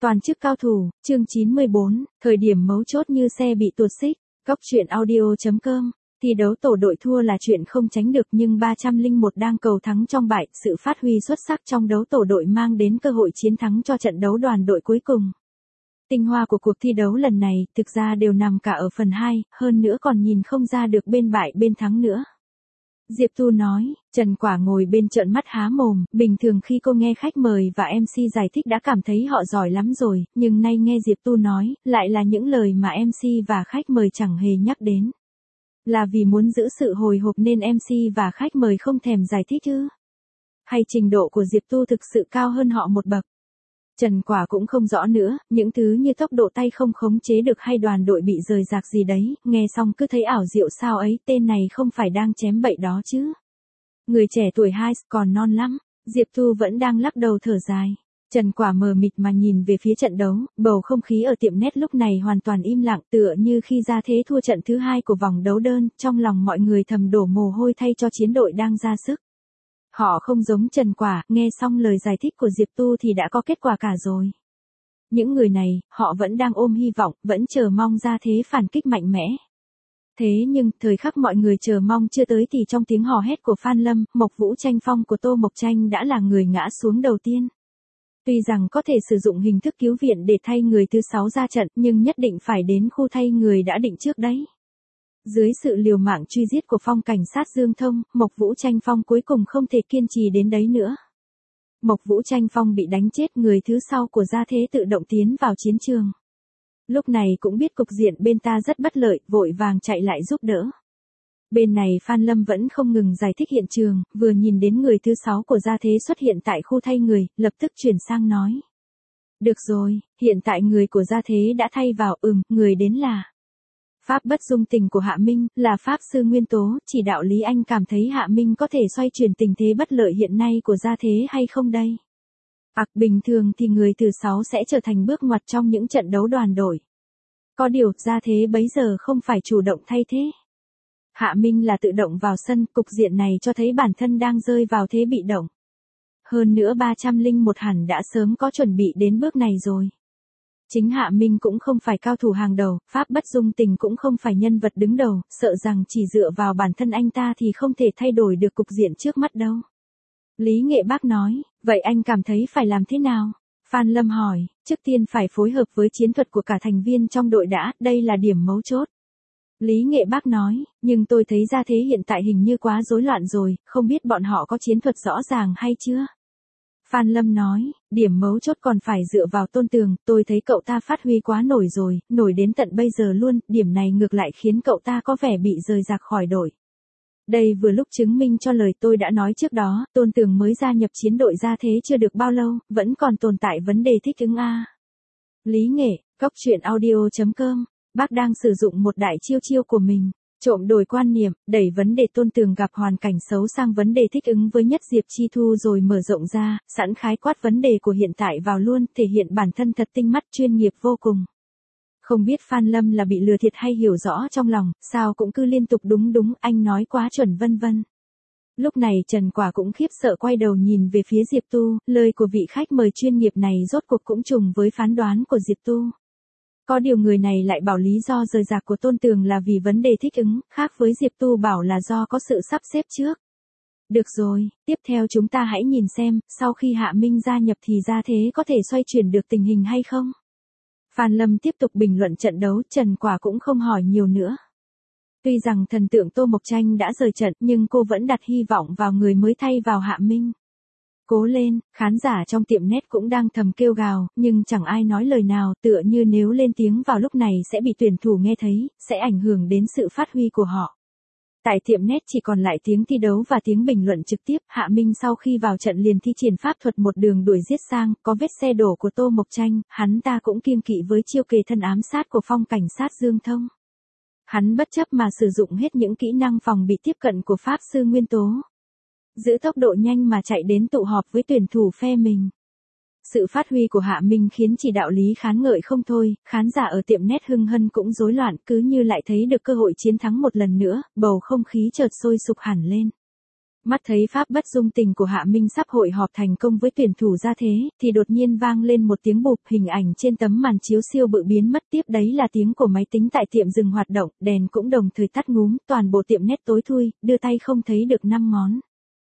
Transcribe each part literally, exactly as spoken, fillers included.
Toàn chức cao thủ, chương chín mươi bốn, thời điểm mấu chốt như xe bị tuột xích, góc truyện audio chấm com. Thi đấu tổ đội thua là chuyện không tránh được nhưng ba trăm lẻ một đang cầu thắng trong bại, sự phát huy xuất sắc trong đấu tổ đội mang đến cơ hội chiến thắng cho trận đấu đoàn đội cuối cùng. Tinh hoa của cuộc thi đấu lần này thực ra đều nằm cả ở phần hai, hơn nữa còn nhìn không ra được bên bại bên thắng nữa. Diệp Tu nói, Trần Quả ngồi bên trợn mắt há mồm, bình thường khi cô nghe khách mời và em xê giải thích đã cảm thấy họ giỏi lắm rồi, nhưng nay nghe Diệp Tu nói, lại là những lời mà em xê và khách mời chẳng hề nhắc đến. Là vì muốn giữ sự hồi hộp nên em xê và khách mời không thèm giải thích ư? Hay trình độ của Diệp Tu thực sự cao hơn họ một bậc? Trần Quả cũng không rõ nữa, những thứ như tốc độ tay không khống chế được hay đoàn đội bị rời rạc gì đấy, nghe xong cứ thấy ảo diệu sao ấy, tên này không phải đang chém bậy đó chứ. Người trẻ tuổi hai còn non lắm, Diệp Tu vẫn đang lắc đầu thở dài. Trần Quả mờ mịt mà nhìn về phía trận đấu, bầu không khí ở tiệm net lúc này hoàn toàn im lặng tựa như khi ra thế thua trận thứ hai của vòng đấu đơn, trong lòng mọi người thầm đổ mồ hôi thay cho chiến đội đang ra sức. Họ không giống Trần Quả, nghe xong lời giải thích của Diệp Tu thì đã có kết quả cả rồi. Những người này, họ vẫn đang ôm hy vọng, vẫn chờ mong ra thế phản kích mạnh mẽ. Thế nhưng, thời khắc mọi người chờ mong chưa tới thì trong tiếng hò hét của Phan Lâm, Mộc Vũ Tranh Phong của Tô Mộc Tranh đã là người ngã xuống đầu tiên. Tuy rằng có thể sử dụng hình thức cứu viện để thay người thứ sáu ra trận, nhưng nhất định phải đến khu thay người đã định trước đấy. Dưới sự liều mạng truy giết của Phong cảnh sát Dương Thông, Mộc Vũ Tranh Phong cuối cùng không thể kiên trì đến đấy nữa. Mộc Vũ Tranh Phong bị đánh chết, người thứ sau của gia thế tự động tiến vào chiến trường. Lúc này cũng biết cục diện bên ta rất bất lợi, vội vàng chạy lại giúp đỡ. Bên này Phan Lâm vẫn không ngừng giải thích hiện trường, vừa nhìn đến người thứ sáu của gia thế xuất hiện tại khu thay người, lập tức chuyển sang nói. Được rồi, hiện tại người của gia thế đã thay vào, ừm, người đến là... Pháp bất dung tình của Hạ Minh, là Pháp sư nguyên tố, chỉ đạo Lý Anh cảm thấy Hạ Minh có thể xoay chuyển tình thế bất lợi hiện nay của gia thế hay không đây? Ặc bình thường thì người thứ sáu sẽ trở thành bước ngoặt trong những trận đấu đoàn đội. Có điều, gia thế bấy giờ không phải chủ động thay thế. Hạ Minh là tự động vào sân, cục diện này cho thấy bản thân đang rơi vào thế bị động. Hơn nữa ba trăm lẻ một hẳn đã sớm có chuẩn bị đến bước này rồi. Chính Hạ Minh cũng không phải cao thủ hàng đầu, Pháp bất dung tình cũng không phải nhân vật đứng đầu, sợ rằng chỉ dựa vào bản thân anh ta thì không thể thay đổi được cục diện trước mắt đâu. Lý Nghệ Bác nói, vậy anh cảm thấy phải làm thế nào? Phan Lâm hỏi, trước tiên phải phối hợp với chiến thuật của cả thành viên trong đội đã, đây là điểm mấu chốt. Lý Nghệ Bác nói, nhưng tôi thấy gia thế hiện tại hình như quá rối loạn rồi, không biết bọn họ có chiến thuật rõ ràng hay chưa? Phan Lâm nói, điểm mấu chốt còn phải dựa vào Tôn Tường, tôi thấy cậu ta phát huy quá nổi rồi, nổi đến tận bây giờ luôn, điểm này ngược lại khiến cậu ta có vẻ bị rời rạc khỏi đội. Đây vừa lúc chứng minh cho lời tôi đã nói trước đó, Tôn Tường mới gia nhập chiến đội gia thế chưa được bao lâu, vẫn còn tồn tại vấn đề thích ứng a. Lý Nghệ, góc truyện audio chấm com, bác đang sử dụng một đại chiêu chiêu của mình. Trộm đổi quan niệm, đẩy vấn đề Tôn Tường gặp hoàn cảnh xấu sang vấn đề thích ứng với Nhất Diệp Chi Thu rồi mở rộng ra, sẵn khái quát vấn đề của hiện tại vào luôn, thể hiện bản thân thật tinh mắt chuyên nghiệp vô cùng. Không biết Phan Lâm là bị lừa thiệt hay hiểu rõ trong lòng, sao cũng cứ liên tục đúng đúng, anh nói quá chuẩn vân vân. Lúc này Trần Quả cũng khiếp sợ quay đầu nhìn về phía Diệp Tu, lời của vị khách mời chuyên nghiệp này rốt cuộc cũng trùng với phán đoán của Diệp Tu. Có điều người này lại bảo lý do rời rạc của Tôn Tường là vì vấn đề thích ứng, khác với Diệp Tu bảo là do có sự sắp xếp trước. Được rồi, tiếp theo chúng ta hãy nhìn xem, sau khi Hạ Minh gia nhập thì gia thế có thể xoay chuyển được tình hình hay không? Phan Lâm tiếp tục bình luận trận đấu, Trần Quả cũng không hỏi nhiều nữa. Tuy rằng thần tượng Tô Mộc Tranh đã rời trận, nhưng cô vẫn đặt hy vọng vào người mới thay vào Hạ Minh. Cố lên, khán giả trong tiệm net cũng đang thầm kêu gào, nhưng chẳng ai nói lời nào, tựa như nếu lên tiếng vào lúc này sẽ bị tuyển thủ nghe thấy, sẽ ảnh hưởng đến sự phát huy của họ. Tại tiệm net chỉ còn lại tiếng thi đấu và tiếng bình luận trực tiếp, Hạ Minh sau khi vào trận liền thi triển pháp thuật một đường đuổi giết sang, có vết xe đổ của Tô Mộc Tranh, hắn ta cũng kiêng kỵ với chiêu kề thân ám sát của Phong cảnh sát Dương Thông. Hắn bất chấp mà sử dụng hết những kỹ năng phòng bị tiếp cận của Pháp sư nguyên tố. Giữ tốc độ nhanh mà chạy đến tụ họp với tuyển thủ phe mình. Sự phát huy của Hạ Minh khiến chỉ đạo Lý khán ngợi không thôi, khán giả ở tiệm net hưng hân cũng rối loạn, cứ như lại thấy được cơ hội chiến thắng một lần nữa, bầu không khí chợt sôi sục hẳn lên. Mắt thấy pháp bất dung tình của Hạ Minh sắp hội họp thành công với tuyển thủ ra thế, thì đột nhiên vang lên một tiếng bụp, hình ảnh trên tấm màn chiếu siêu bự biến mất, tiếp đấy là tiếng của máy tính tại tiệm dừng hoạt động, đèn cũng đồng thời tắt ngúm, toàn bộ tiệm nét tối thui, đưa tay không thấy được năm ngón.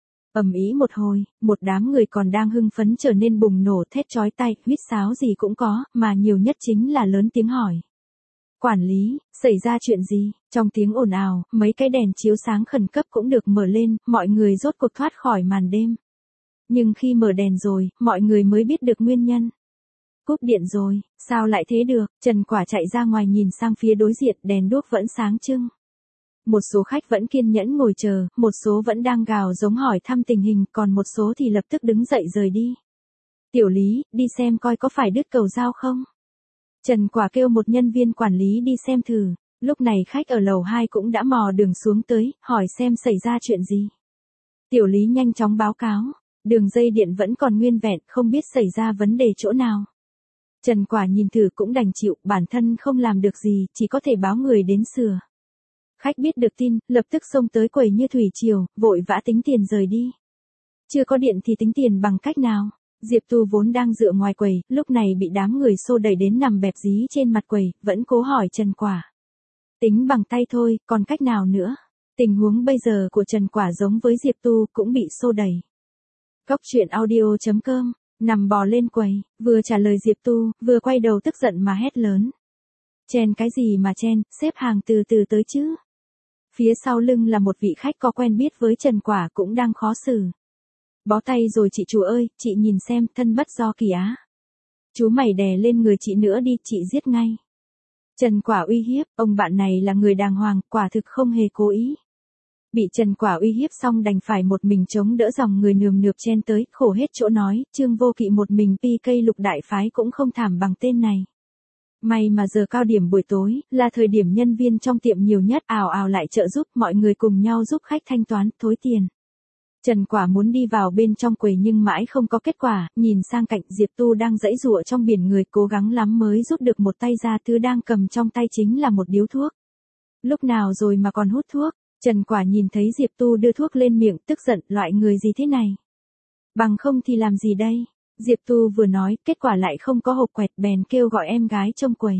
Ầm ĩ một hồi, một đám người còn đang hưng phấn trở nên bùng nổ, thét chói tai, huýt sáo gì cũng có, mà nhiều nhất chính là lớn tiếng hỏi. Quản lý, xảy ra chuyện gì? Trong tiếng ồn ào, mấy cái đèn chiếu sáng khẩn cấp cũng được mở lên, mọi người rốt cuộc thoát khỏi màn đêm. Nhưng khi mở đèn rồi, mọi người mới biết được nguyên nhân. Cúp điện rồi, sao lại thế được? Trần Quả chạy ra ngoài nhìn sang phía đối diện, đèn đuốc vẫn sáng trưng. Một số khách vẫn kiên nhẫn ngồi chờ, một số vẫn đang gào giống hỏi thăm tình hình, còn một số thì lập tức đứng dậy rời đi. Tiểu Lý, đi xem coi có phải đứt cầu dao không? Trần Quả kêu một nhân viên quản lý đi xem thử. Lúc này khách ở lầu hai cũng đã mò đường xuống tới, hỏi xem xảy ra chuyện gì. Tiểu Lý nhanh chóng báo cáo, đường dây điện vẫn còn nguyên vẹn, không biết xảy ra vấn đề chỗ nào. Trần Quả nhìn thử cũng đành chịu, bản thân không làm được gì, chỉ có thể báo người đến sửa. Khách biết được tin, lập tức xông tới quầy như thủy triều, vội vã tính tiền rời đi. Chưa có điện thì tính tiền bằng cách nào? Diệp Tu vốn đang dựa ngoài quầy, lúc này bị đám người xô đẩy đến nằm bẹp dí trên mặt quầy, vẫn cố hỏi Trần Quả. Tính bằng tay thôi, còn cách nào nữa? Tình huống bây giờ của Trần Quả giống với Diệp Tu, cũng bị xô đẩy. Cóc truyện audio chấm com, nằm bò lên quầy, vừa trả lời Diệp Tu, vừa quay đầu tức giận mà hét lớn. Chen cái gì mà chen, xếp hàng từ từ tới chứ. Phía sau lưng là một vị khách có quen biết với Trần Quả cũng đang khó xử. Bó tay rồi chị chủ ơi, chị nhìn xem, thân bất do kỳ á. Chú mày đè lên người chị nữa đi, chị giết ngay. Trần Quả uy hiếp, ông bạn này là người đàng hoàng, quả thực không hề cố ý. Bị Trần Quả uy hiếp xong đành phải một mình chống đỡ dòng người nườm nượp chen tới, khổ hết chỗ nói, Trương Vô Kỵ một mình pi cây lục đại phái cũng không thảm bằng tên này. May mà giờ cao điểm buổi tối, là thời điểm nhân viên trong tiệm nhiều nhất, ào ào lại trợ giúp, mọi người cùng nhau giúp khách thanh toán, thối tiền. Trần Quả muốn đi vào bên trong quầy nhưng mãi không có kết quả, nhìn sang cạnh Diệp Tu đang giãy giụa trong biển người, cố gắng lắm mới rút được một tay ra, thứ đang cầm trong tay chính là một điếu thuốc. Lúc nào rồi mà còn hút thuốc? Trần Quả nhìn thấy Diệp Tu đưa thuốc lên miệng, tức giận, loại người gì thế này? Bằng không thì làm gì đây? Diệp Tu vừa nói, kết quả lại không có hộp quẹt, bèn kêu gọi em gái trong quầy.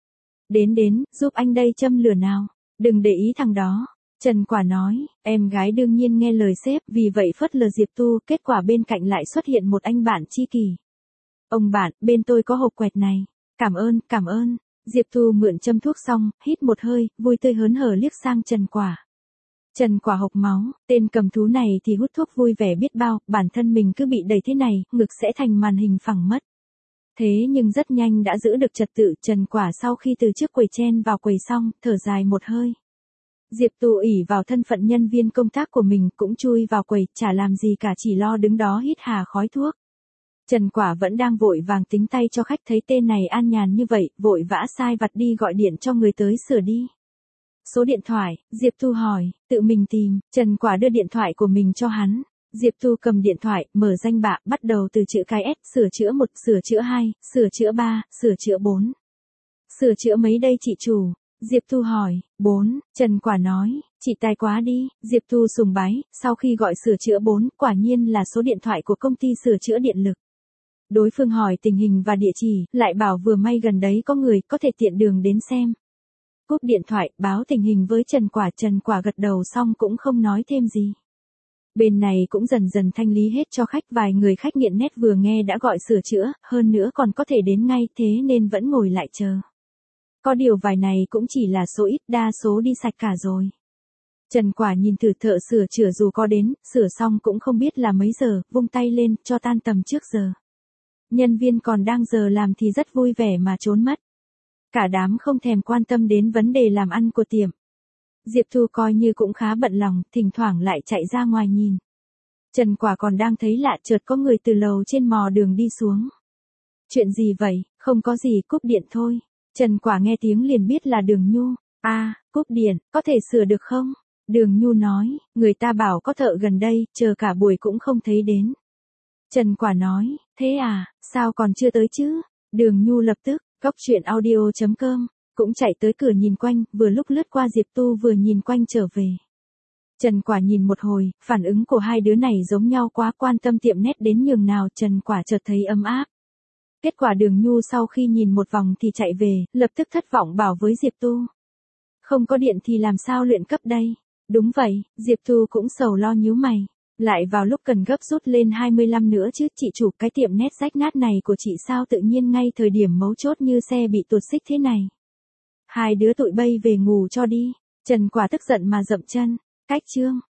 Đến đến, giúp anh đây châm lửa nào, đừng để ý thằng đó. Trần Quả nói, em gái đương nhiên nghe lời sếp, vì vậy phớt lờ Diệp Tu, kết quả bên cạnh lại xuất hiện một anh bạn tri kỷ. Ông bạn, bên tôi có hộp quẹt này. Cảm ơn, cảm ơn. Diệp Tu mượn châm thuốc xong, hít một hơi, vui tươi hớn hở liếc sang Trần Quả. Trần Quả hộc máu, tên cầm thú này thì hút thuốc vui vẻ biết bao, bản thân mình cứ bị đẩy thế này, ngực sẽ thành màn hình phẳng mất. Thế nhưng rất nhanh đã giữ được trật tự, Trần Quả sau khi từ trước quầy chen vào quầy xong, thở dài một hơi. Diệp Tu ỷ vào thân phận nhân viên công tác của mình cũng chui vào quầy, chả làm gì cả, chỉ lo đứng đó hít hà khói thuốc. Trần Quả vẫn đang vội vàng tính tay cho khách, thấy tên này an nhàn như vậy, vội vã sai vặt đi gọi điện cho người tới sửa đi. Số điện thoại, Diệp Tu hỏi, tự mình tìm, Trần Quả đưa điện thoại của mình cho hắn. Diệp Tu cầm điện thoại, mở danh bạ, bắt đầu từ chữ cái S, sửa chữa một, sửa chữa hai, sửa chữa ba, sửa chữa bốn. Sửa chữa mấy đây chị chủ? Diệp Tu hỏi, bốn, Trần Quả nói, chị tài quá đi, Diệp Tu sùng bái, sau khi gọi sửa chữa bốn, quả nhiên là số điện thoại của công ty sửa chữa điện lực. Đối phương hỏi tình hình và địa chỉ, lại bảo vừa may gần đấy có người, có thể tiện đường đến xem. Cúp điện thoại, báo tình hình với Trần Quả, Trần Quả gật đầu xong cũng không nói thêm gì. Bên này cũng dần dần thanh lý hết cho khách, vài người khách nghiện nét vừa nghe đã gọi sửa chữa, hơn nữa còn có thể đến ngay, thế nên vẫn ngồi lại chờ. Có điều vài này cũng chỉ là số ít, đa số đi sạch cả rồi. Trần Quả nhìn thử thợ sửa chữa dù có đến, sửa xong cũng không biết là mấy giờ, vung tay lên, cho tan tầm trước giờ. Nhân viên còn đang giờ làm thì rất vui vẻ mà trốn mất. Cả đám không thèm quan tâm đến vấn đề làm ăn của tiệm. Diệp Thu coi như cũng khá bận lòng, thỉnh thoảng lại chạy ra ngoài nhìn. Trần Quả còn đang thấy lạ, chợt có người từ lầu trên mò đường đi xuống. Chuyện gì vậy? Không có gì, cúp điện thôi. Trần Quả nghe tiếng liền biết là Đường Nhu. A, à, cúp điện, có thể sửa được không? Đường Nhu nói, người ta bảo có thợ gần đây, chờ cả buổi cũng không thấy đến. Trần Quả nói, thế à, sao còn chưa tới chứ? Đường Nhu lập tức, cóc truyện audio chấm com, cũng chạy tới cửa nhìn quanh, vừa lúc lướt qua Diệp Tu vừa nhìn quanh trở về. Trần Quả nhìn một hồi, phản ứng của hai đứa này giống nhau quá, quan tâm tiệm nét đến nhường nào, Trần Quả chợt thấy ấm áp. Kết quả Đường Nhu sau khi nhìn một vòng thì chạy về, lập tức thất vọng bảo với Diệp Tu. Không có điện thì làm sao luyện cấp đây? Đúng vậy, Diệp Tu cũng sầu lo nhíu mày. Lại vào lúc cần gấp rút lên hai mươi lăm nữa chứ, chị chủ, cái tiệm nét rách nát này của chị sao tự nhiên ngay thời điểm mấu chốt như xe bị tuột xích thế này? Hai đứa tụi bay về ngủ cho đi. Trần Quả tức giận mà dậm chân. Cách chương.